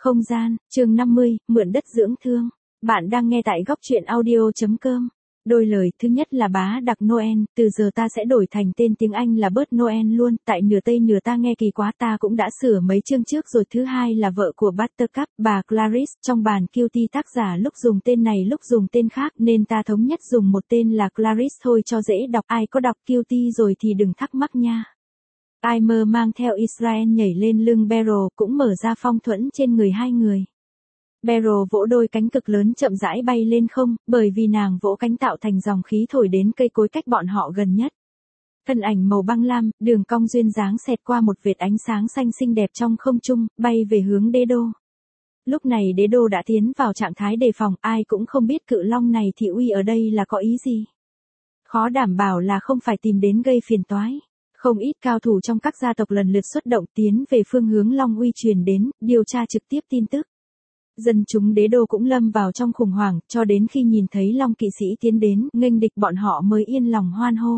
Không gian, chương 50, mượn đất dưỡng thương. Bạn đang nghe tại góc truyện audio.com. Đôi lời, thứ nhất là bá đặc Noel, từ giờ ta sẽ đổi thành tên tiếng Anh là Bert Noel luôn, tại nửa Tây nửa ta nghe kỳ quá ta cũng đã sửa mấy chương trước rồi. Thứ hai là vợ của Buttercup, bà Clarice, trong bản Cutie tác giả lúc dùng tên này lúc dùng tên khác nên ta thống nhất dùng một tên là Clarice thôi cho dễ đọc, ai có đọc Cutie rồi thì đừng thắc mắc nha. Aimer mang theo Israel nhảy lên lưng Beryl cũng mở ra phong thuẫn trên người hai người. Beryl vỗ đôi cánh cực lớn chậm rãi bay lên không, bởi vì nàng vỗ cánh tạo thành dòng khí thổi đến cây cối cách bọn họ gần nhất. Thân ảnh màu băng lam, đường cong duyên dáng xẹt qua một vệt ánh sáng xanh xinh đẹp trong không trung, bay về hướng đế đô. Lúc này đế đô đã tiến vào trạng thái đề phòng, ai cũng không biết cự long này thị uy ở đây là có ý gì. Khó đảm bảo là không phải tìm đến gây phiền toái. Không ít cao thủ trong các gia tộc lần lượt xuất động tiến về phương hướng Long Uy truyền đến, điều tra trực tiếp tin tức. Dân chúng đế đô cũng lâm vào trong khủng hoảng, cho đến khi nhìn thấy Long kỵ sĩ tiến đến, nghênh địch bọn họ mới yên lòng hoan hô.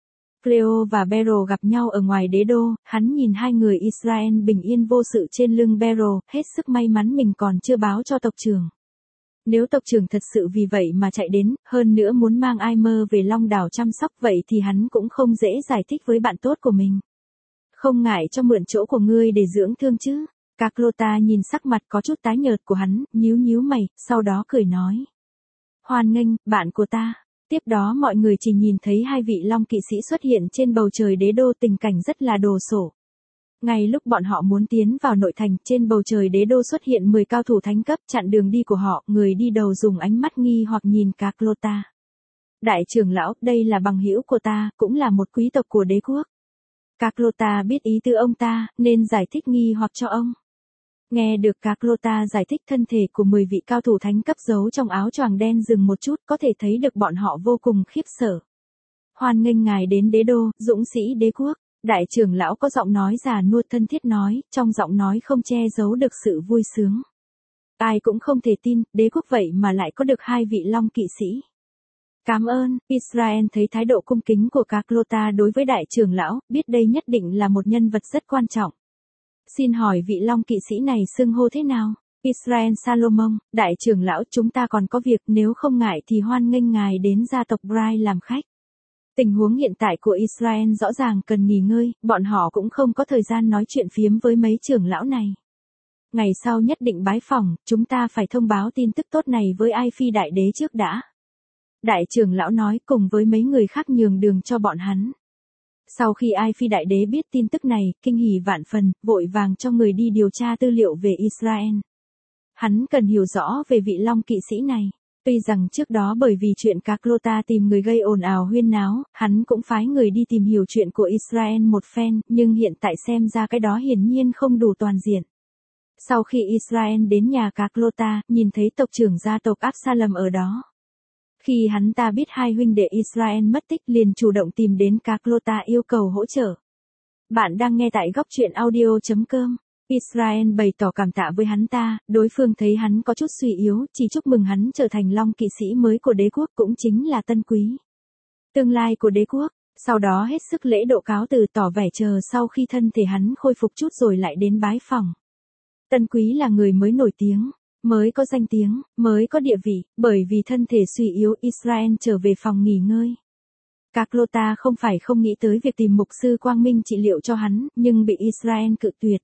Cleo và Beryl gặp nhau ở ngoài đế đô, hắn nhìn hai người Israel bình yên vô sự trên lưng Beryl, hết sức may mắn mình còn chưa báo cho tộc trưởng. Nếu tộc trưởng thật sự vì vậy mà chạy đến, hơn nữa muốn mang Aimer về Long đảo chăm sóc vậy thì hắn cũng không dễ giải thích với bạn tốt của mình. Không ngại cho mượn chỗ của ngươi để dưỡng thương chứ. Carlotta nhìn sắc mặt có chút tái nhợt của hắn, nhíu nhíu mày, sau đó cười nói. Hoan nghênh, bạn của ta. Tiếp đó mọi người chỉ nhìn thấy hai vị Long kỵ sĩ xuất hiện trên bầu trời đế đô, tình cảnh rất là đồ sộ. Ngay lúc bọn họ muốn tiến vào nội thành, trên bầu trời đế đô xuất hiện 10 cao thủ thánh cấp chặn đường đi của họ, người đi đầu dùng ánh mắt nghi hoặc nhìn Carlotta. Đại trưởng lão, đây là bằng hữu của ta, cũng là một quý tộc của đế quốc. Carlotta biết ý tư ông ta, nên giải thích nghi hoặc cho ông. Nghe được Carlotta giải thích, thân thể của 10 vị cao thủ thánh cấp giấu trong áo choàng đen dừng một chút, có thể thấy được bọn họ vô cùng khiếp sợ. Hoan nghênh ngài đến đế đô, dũng sĩ đế quốc. Đại trưởng lão có giọng nói già nua thân thiết nói, trong giọng nói không che giấu được sự vui sướng. Ai cũng không thể tin, đế quốc vậy mà lại có được hai vị Long kỵ sĩ. Cảm ơn, Israel thấy thái độ cung kính của Carlotta đối với đại trưởng lão, biết đây nhất định là một nhân vật rất quan trọng. Xin hỏi vị Long kỵ sĩ này xưng hô thế nào? Israel Salomon, đại trưởng lão, chúng ta còn có việc, nếu không ngại thì hoan nghênh ngài đến gia tộc Bry làm khách. Tình huống hiện tại của Israel rõ ràng cần nghỉ ngơi, bọn họ cũng không có thời gian nói chuyện phiếm với mấy trưởng lão này. Ngày sau nhất định bái phỏng, chúng ta phải thông báo tin tức tốt này với Ai Phi đại đế trước đã. Đại trưởng lão nói cùng với mấy người khác nhường đường cho bọn hắn. Sau khi Ai Phi đại đế biết tin tức này, kinh hỉ vạn phần, vội vàng cho người đi điều tra tư liệu về Israel. Hắn cần hiểu rõ về vị Long kỵ sĩ này. Tuy rằng trước đó bởi vì chuyện Carlotta tìm người gây ồn ào huyên náo, hắn cũng phái người đi tìm hiểu chuyện của Israel một phen, nhưng hiện tại xem ra cái đó hiển nhiên không đủ toàn diện. Sau khi Israel đến nhà Carlotta, nhìn thấy tộc trưởng gia tộc Absalom ở đó. Khi hắn ta biết hai huynh đệ Israel mất tích liền chủ động tìm đến Carlotta yêu cầu hỗ trợ. Bạn đang nghe tại góc truyện audio.com. Israel bày tỏ cảm tạ với hắn ta, đối phương thấy hắn có chút suy yếu, chỉ chúc mừng hắn trở thành Long kỵ sĩ mới của đế quốc, cũng chính là tân quý tương lai của đế quốc. Sau đó hết sức lễ độ cáo từ, tỏ vẻ chờ sau khi thân thể hắn khôi phục chút rồi lại đến bái phỏng. Tân quý là người mới nổi tiếng, mới có danh tiếng, mới có địa vị, bởi vì thân thể suy yếu Israel trở về phòng nghỉ ngơi. Carlotta không phải không nghĩ tới việc tìm mục sư quang minh trị liệu cho hắn, nhưng bị Israel cự tuyệt.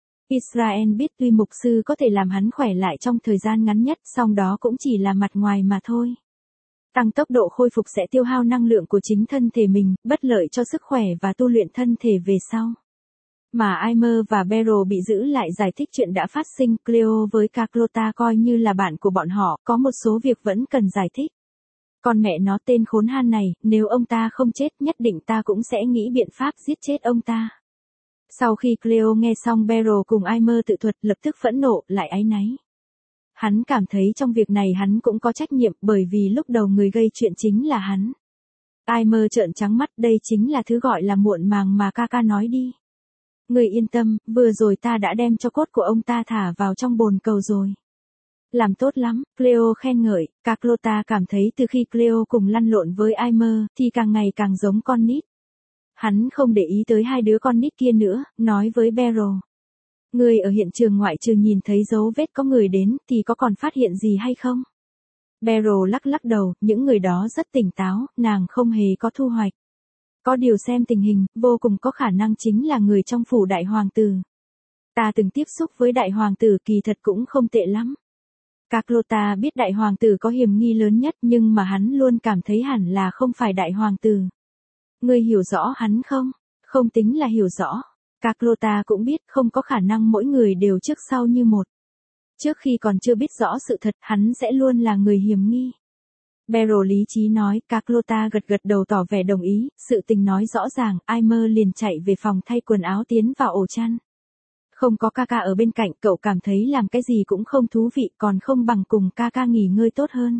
Israel biết tuy mục sư có thể làm hắn khỏe lại trong thời gian ngắn nhất, song đó cũng chỉ là mặt ngoài mà thôi. Tăng tốc độ khôi phục sẽ tiêu hao năng lượng của chính thân thể mình, bất lợi cho sức khỏe và tu luyện thân thể về sau. Mà Aimer và Beryl bị giữ lại giải thích chuyện đã phát sinh, Cleo với Carlotta coi như là bạn của bọn họ, có một số việc vẫn cần giải thích. Con mẹ nó tên khốn han này, nếu ông ta không chết nhất định ta cũng sẽ nghĩ biện pháp giết chết ông ta. Sau khi Cleo nghe xong Beryl cùng Aimer tự thuật, lập tức phẫn nộ, lại áy náy. Hắn cảm thấy trong việc này hắn cũng có trách nhiệm, bởi vì lúc đầu người gây chuyện chính là hắn. Aimer trợn trắng mắt, đây chính là thứ gọi là muộn màng mà ca nói đi. Người yên tâm, vừa rồi ta đã đem cho cốt của ông ta thả vào trong bồn cầu rồi. Làm tốt lắm, Cleo khen ngợi. Carlotta cảm thấy từ khi Cleo cùng lăn lộn với Aimer thì càng ngày càng giống con nít. Hắn không để ý tới hai đứa con nít kia nữa, nói với Beryl. Ngươi ở hiện trường ngoại trừ nhìn thấy dấu vết có người đến thì có còn phát hiện gì hay không? Beryl lắc lắc đầu, những người đó rất tỉnh táo, nàng không hề có thu hoạch. Có điều xem tình hình, vô cùng có khả năng chính là người trong phủ đại hoàng tử. Ta từng tiếp xúc với đại hoàng tử kỳ thật cũng không tệ lắm. Carlotta biết đại hoàng tử có hiểm nghi lớn nhất nhưng mà hắn luôn cảm thấy hẳn là không phải đại hoàng tử. Ngươi hiểu rõ hắn không? Không tính là hiểu rõ. Carlotta cũng biết không có khả năng mỗi người đều trước sau như một. Trước khi còn chưa biết rõ sự thật hắn sẽ luôn là người hiểm nghi. Beryl lý trí nói, Carlotta gật gật đầu tỏ vẻ đồng ý, sự tình nói rõ ràng, Aimer liền chạy về phòng thay quần áo tiến vào ổ chăn. Không có Kaka ở bên cạnh, cậu cảm thấy làm cái gì cũng không thú vị, còn không bằng cùng Kaka nghỉ ngơi tốt hơn.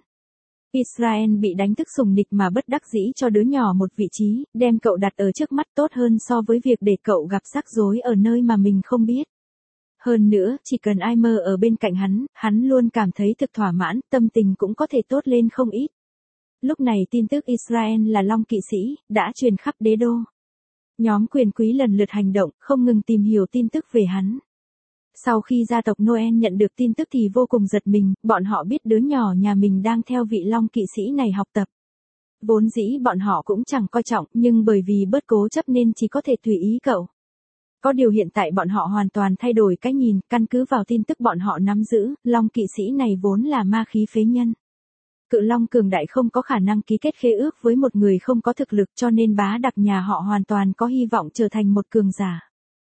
Israel bị đánh thức sùng nịch mà bất đắc dĩ cho đứa nhỏ một vị trí, đem cậu đặt ở trước mắt tốt hơn so với việc để cậu gặp rắc rối ở nơi mà mình không biết. Hơn nữa, chỉ cần Aimer ở bên cạnh hắn luôn cảm thấy thực thỏa mãn, tâm tình cũng có thể tốt lên không ít. Lúc này tin tức Israel là Long kỵ sĩ, đã truyền khắp đế đô. Nhóm quyền quý lần lượt hành động, không ngừng tìm hiểu tin tức về hắn. Sau khi gia tộc Noel nhận được tin tức thì vô cùng giật mình, bọn họ biết đứa nhỏ nhà mình đang theo vị Long kỵ sĩ này học tập. Vốn dĩ bọn họ cũng chẳng coi trọng, nhưng bởi vì bớt cố chấp nên chỉ có thể tùy ý cậu. Có điều hiện tại bọn họ hoàn toàn thay đổi cái nhìn, căn cứ vào tin tức bọn họ nắm giữ, Long kỵ sĩ này vốn là ma khí phế nhân. Cự Long cường đại không có khả năng ký kết khế ước với một người không có thực lực cho nên bá đặc nhà họ hoàn toàn có hy vọng trở thành một cường giả.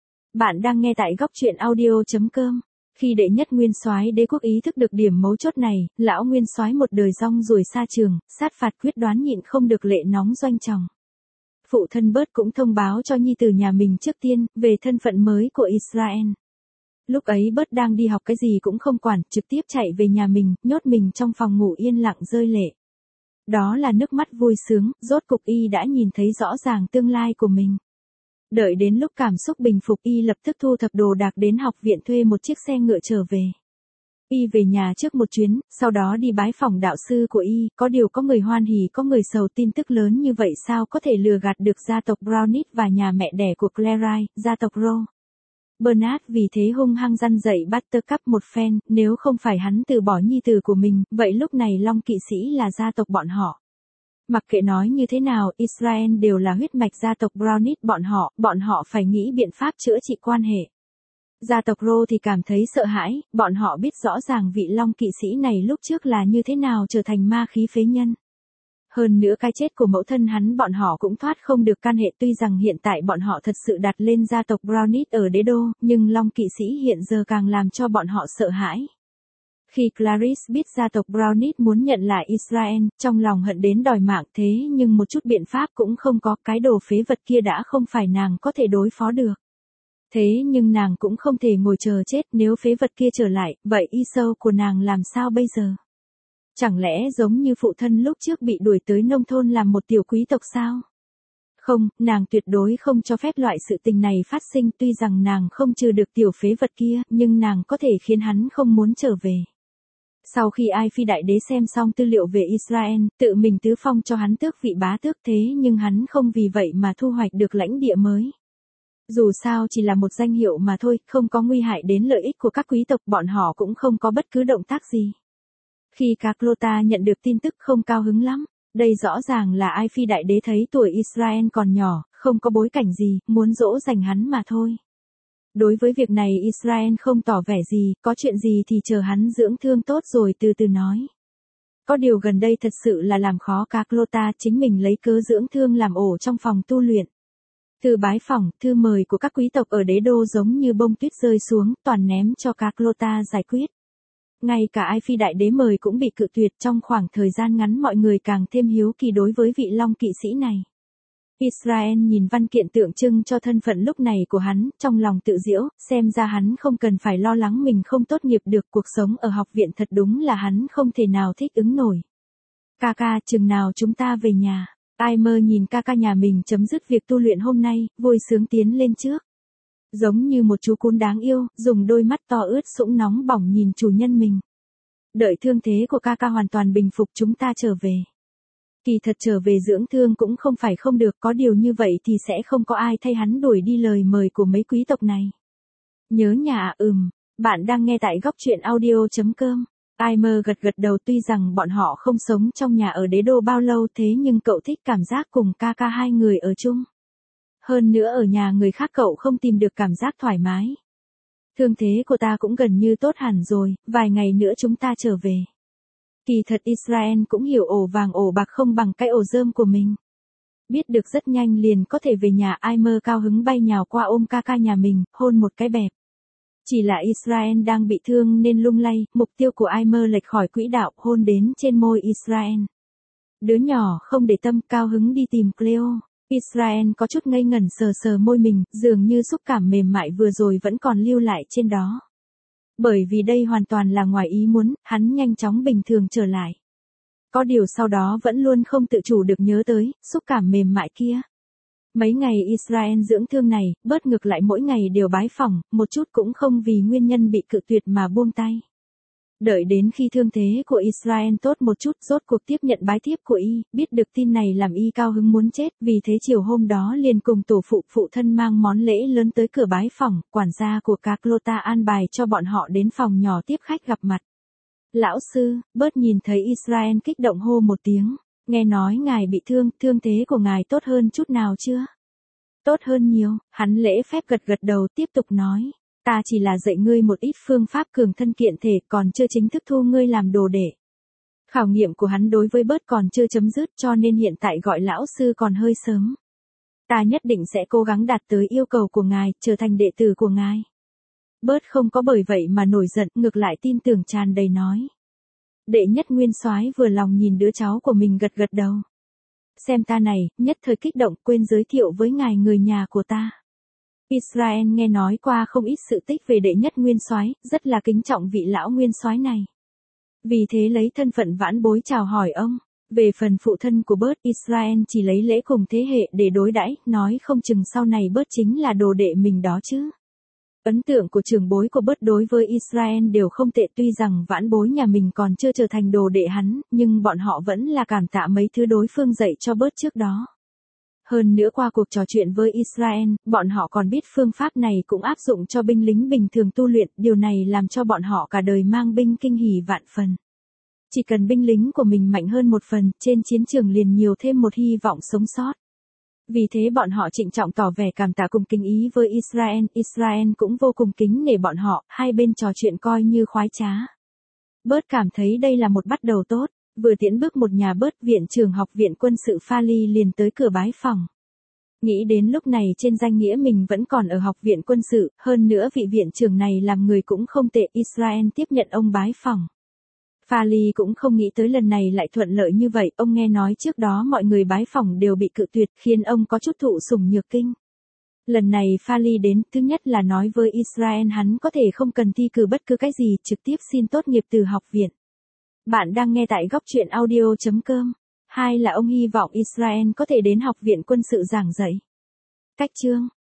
Bạn đang nghe tại góc truyện audio.com. Khi đệ nhất nguyên soái đế quốc ý thức được điểm mấu chốt này, lão nguyên soái một đời rong ruổi xa trường, sát phạt quyết đoán nhịn không được lệ nóng doanh tròng. Phụ thân Bert cũng thông báo cho nhi tử nhà mình trước tiên, về thân phận mới của Israel. Lúc ấy Bert đang đi học cái gì cũng không quản, trực tiếp chạy về nhà mình, nhốt mình trong phòng ngủ yên lặng rơi lệ. Đó là nước mắt vui sướng, rốt cục y đã nhìn thấy rõ ràng tương lai của mình. Đợi đến lúc cảm xúc bình phục y lập tức thu thập đồ đạc đến học viện thuê một chiếc xe ngựa trở về. Y về nhà trước một chuyến, sau đó đi bái phỏng đạo sư của y, có điều có người hoan hỉ có người sầu tin tức lớn như vậy sao có thể lừa gạt được gia tộc Brownit và nhà mẹ đẻ của Clary, gia tộc Rowe. Bernard vì thế hung hăng răn dạy Buttercup một phen, nếu không phải hắn từ bỏ nhi tử của mình, vậy lúc này Long kỵ sĩ là gia tộc bọn họ. Mặc kệ nói như thế nào, Israel đều là huyết mạch gia tộc Brownit bọn họ phải nghĩ biện pháp chữa trị quan hệ. Gia tộc Rowe thì cảm thấy sợ hãi, bọn họ biết rõ ràng vị Long kỵ sĩ này lúc trước là như thế nào trở thành ma khí phế nhân. Hơn nữa cái chết của mẫu thân hắn bọn họ cũng thoát không được can hệ tuy rằng hiện tại bọn họ thật sự đặt lên gia tộc Brownit ở đế đô, nhưng Long kỵ sĩ hiện giờ càng làm cho bọn họ sợ hãi. Khi Clarice biết gia tộc Brownit muốn nhận lại Israel, trong lòng hận đến đòi mạng thế nhưng một chút biện pháp cũng không có, cái đồ phế vật kia đã không phải nàng có thể đối phó được. Thế nhưng nàng cũng không thể ngồi chờ chết nếu phế vật kia trở lại, vậy y sâu của nàng làm sao bây giờ? Chẳng lẽ giống như phụ thân lúc trước bị đuổi tới nông thôn làm một tiểu quý tộc sao? Không, nàng tuyệt đối không cho phép loại sự tình này phát sinh tuy rằng nàng không trừ được tiểu phế vật kia, nhưng nàng có thể khiến hắn không muốn trở về. Sau khi Ai Phi đại đế xem xong tư liệu về Israel, tự mình tứ phong cho hắn tước vị bá tước thế nhưng hắn không vì vậy mà thu hoạch được lãnh địa mới. Dù sao chỉ là một danh hiệu mà thôi, không có nguy hại đến lợi ích của các quý tộc bọn họ cũng không có bất cứ động tác gì. Khi Carlotta nhận được tin tức không cao hứng lắm, đây rõ ràng là Ai Phi đại đế thấy tuổi Israel còn nhỏ, không có bối cảnh gì, muốn dỗ dành hắn mà thôi. Đối với việc này Israel không tỏ vẻ gì, có chuyện gì thì chờ hắn dưỡng thương tốt rồi từ từ nói. Có điều gần đây thật sự là làm khó Carlotta chính mình lấy cớ dưỡng thương làm ổ trong phòng tu luyện. Từ bái phỏng, thư mời của các quý tộc ở đế đô giống như bông tuyết rơi xuống, toàn ném cho Carlotta giải quyết. Ngay cả Ai Phi đại đế mời cũng bị cự tuyệt trong khoảng thời gian ngắn mọi người càng thêm hiếu kỳ đối với vị Long kỵ sĩ này. Israel nhìn văn kiện tượng trưng cho thân phận lúc này của hắn, trong lòng tự giễu, xem ra hắn không cần phải lo lắng mình không tốt nghiệp được cuộc sống ở học viện thật đúng là hắn không thể nào thích ứng nổi. Kaka, chừng nào chúng ta về nhà? Aimer nhìn Kaka nhà mình chấm dứt việc tu luyện hôm nay, vui sướng tiến lên trước. Giống như một chú cún đáng yêu, dùng đôi mắt to ướt sũng nóng bỏng nhìn chủ nhân mình. Đợi thương thế của Kaka hoàn toàn bình phục chúng ta trở về. Kỳ thật trở về dưỡng thương cũng không phải không được, có điều như vậy thì sẽ không có ai thay hắn đuổi đi lời mời của mấy quý tộc này. Nhớ nhà à? Bạn đang nghe tại góc truyện audio.com. Aimer gật đầu, tuy rằng bọn họ không sống trong nhà ở đế đô bao lâu thế nhưng cậu thích cảm giác cùng ca ca hai người ở chung. Hơn nữa ở nhà người khác cậu không tìm được cảm giác thoải mái. Thương thế của ta cũng gần như tốt hẳn rồi, vài ngày nữa chúng ta trở về. Kỳ thật Israel cũng hiểu ổ vàng ổ bạc không bằng cái ổ rơm của mình. Biết được rất nhanh liền có thể về nhà, Aimer cao hứng bay nhào qua ôm ca ca nhà mình, hôn một cái bẹp. Chỉ là Israel đang bị thương nên lung lay, mục tiêu của Aimer lệch khỏi quỹ đạo, hôn đến trên môi Israel. Đứa nhỏ không để tâm, cao hứng đi tìm Cleo. Israel có chút ngây ngẩn sờ môi mình, dường như xúc cảm mềm mại vừa rồi vẫn còn lưu lại trên đó. Bởi vì đây hoàn toàn là ngoài ý muốn, hắn nhanh chóng bình thường trở lại. Có điều sau đó vẫn luôn không tự chủ được nhớ tới, xúc cảm mềm mại kia. Mấy ngày Israel dưỡng thương này, bớt ngược lại mỗi ngày đều bái phỏng, một chút cũng không vì nguyên nhân bị cự tuyệt mà buông tay. Đợi đến khi thương thế của Israel tốt một chút, rốt cuộc tiếp nhận bái thiếp của y, biết được tin này làm y cao hứng muốn chết, vì thế chiều hôm đó liền cùng tổ phụ thân mang món lễ lớn tới cửa bái phỏng, quản gia của Carlota an bài cho bọn họ đến phòng nhỏ tiếp khách gặp mặt. Lão sư, bớt nhìn thấy Israel kích động hô một tiếng, nghe nói ngài bị thương, thương thế của ngài tốt hơn chút nào chưa? Tốt hơn nhiều, hắn lễ phép gật đầu tiếp tục nói. Ta chỉ là dạy ngươi một ít phương pháp cường thân kiện thể, còn chưa chính thức thu ngươi làm đồ đệ. Khảo nghiệm của hắn đối với bớt còn chưa chấm dứt cho nên hiện tại gọi lão sư còn hơi sớm. Ta nhất định sẽ cố gắng đạt tới yêu cầu của ngài, trở thành đệ tử của ngài. Bớt không có bởi vậy mà nổi giận, ngược lại tin tưởng tràn đầy nói. Đệ nhất nguyên soái vừa lòng nhìn đứa cháu của mình gật đầu. Xem ta này, nhất thời kích động quên giới thiệu với ngài người nhà của ta. Israel nghe nói qua không ít sự tích về đệ nhất nguyên soái, rất là kính trọng vị lão nguyên soái này. Vì thế lấy thân phận vãn bối chào hỏi ông. Về phần phụ thân của bớt, Israel chỉ lấy lễ cùng thế hệ để đối đãi, nói không chừng sau này bớt chính là đồ đệ mình đó chứ. Ấn tượng của trưởng bối của bớt đối với Israel đều không tệ, tuy rằng vãn bối nhà mình còn chưa trở thành đồ đệ hắn, nhưng bọn họ vẫn là cảm tạ mấy thứ đối phương dạy cho bớt trước đó. Hơn nữa qua cuộc trò chuyện với Israel, bọn họ còn biết phương pháp này cũng áp dụng cho binh lính bình thường tu luyện, điều này làm cho bọn họ cả đời mang binh kinh hỉ vạn phần. Chỉ cần binh lính của mình mạnh hơn một phần, trên chiến trường liền nhiều thêm một hy vọng sống sót. Vì thế bọn họ trịnh trọng tỏ vẻ cảm tạ cùng kính ý với Israel cũng vô cùng kính nể bọn họ, hai bên trò chuyện coi như khoái trá. Bớt cảm thấy đây là một bắt đầu tốt. Vừa tiễn bước một nhà bớt, viện trưởng học viện quân sự Phali liền tới cửa bái phỏng. Nghĩ đến lúc này trên danh nghĩa mình vẫn còn ở học viện quân sự, hơn nữa vị viện trưởng này làm người cũng không tệ, Israel tiếp nhận ông bái phỏng. Phali cũng không nghĩ tới lần này lại thuận lợi như vậy, ông nghe nói trước đó mọi người bái phỏng đều bị cự tuyệt khiến ông có chút thụ sủng nhược kinh. Lần này Phali đến, thứ nhất là nói với Israel hắn có thể không cần thi cử bất cứ cái gì, trực tiếp xin tốt nghiệp từ học viện. Bạn đang nghe tại góc truyện audio.com. Hai là ông hy vọng Israel có thể đến học viện quân sự giảng dạy. Cách chương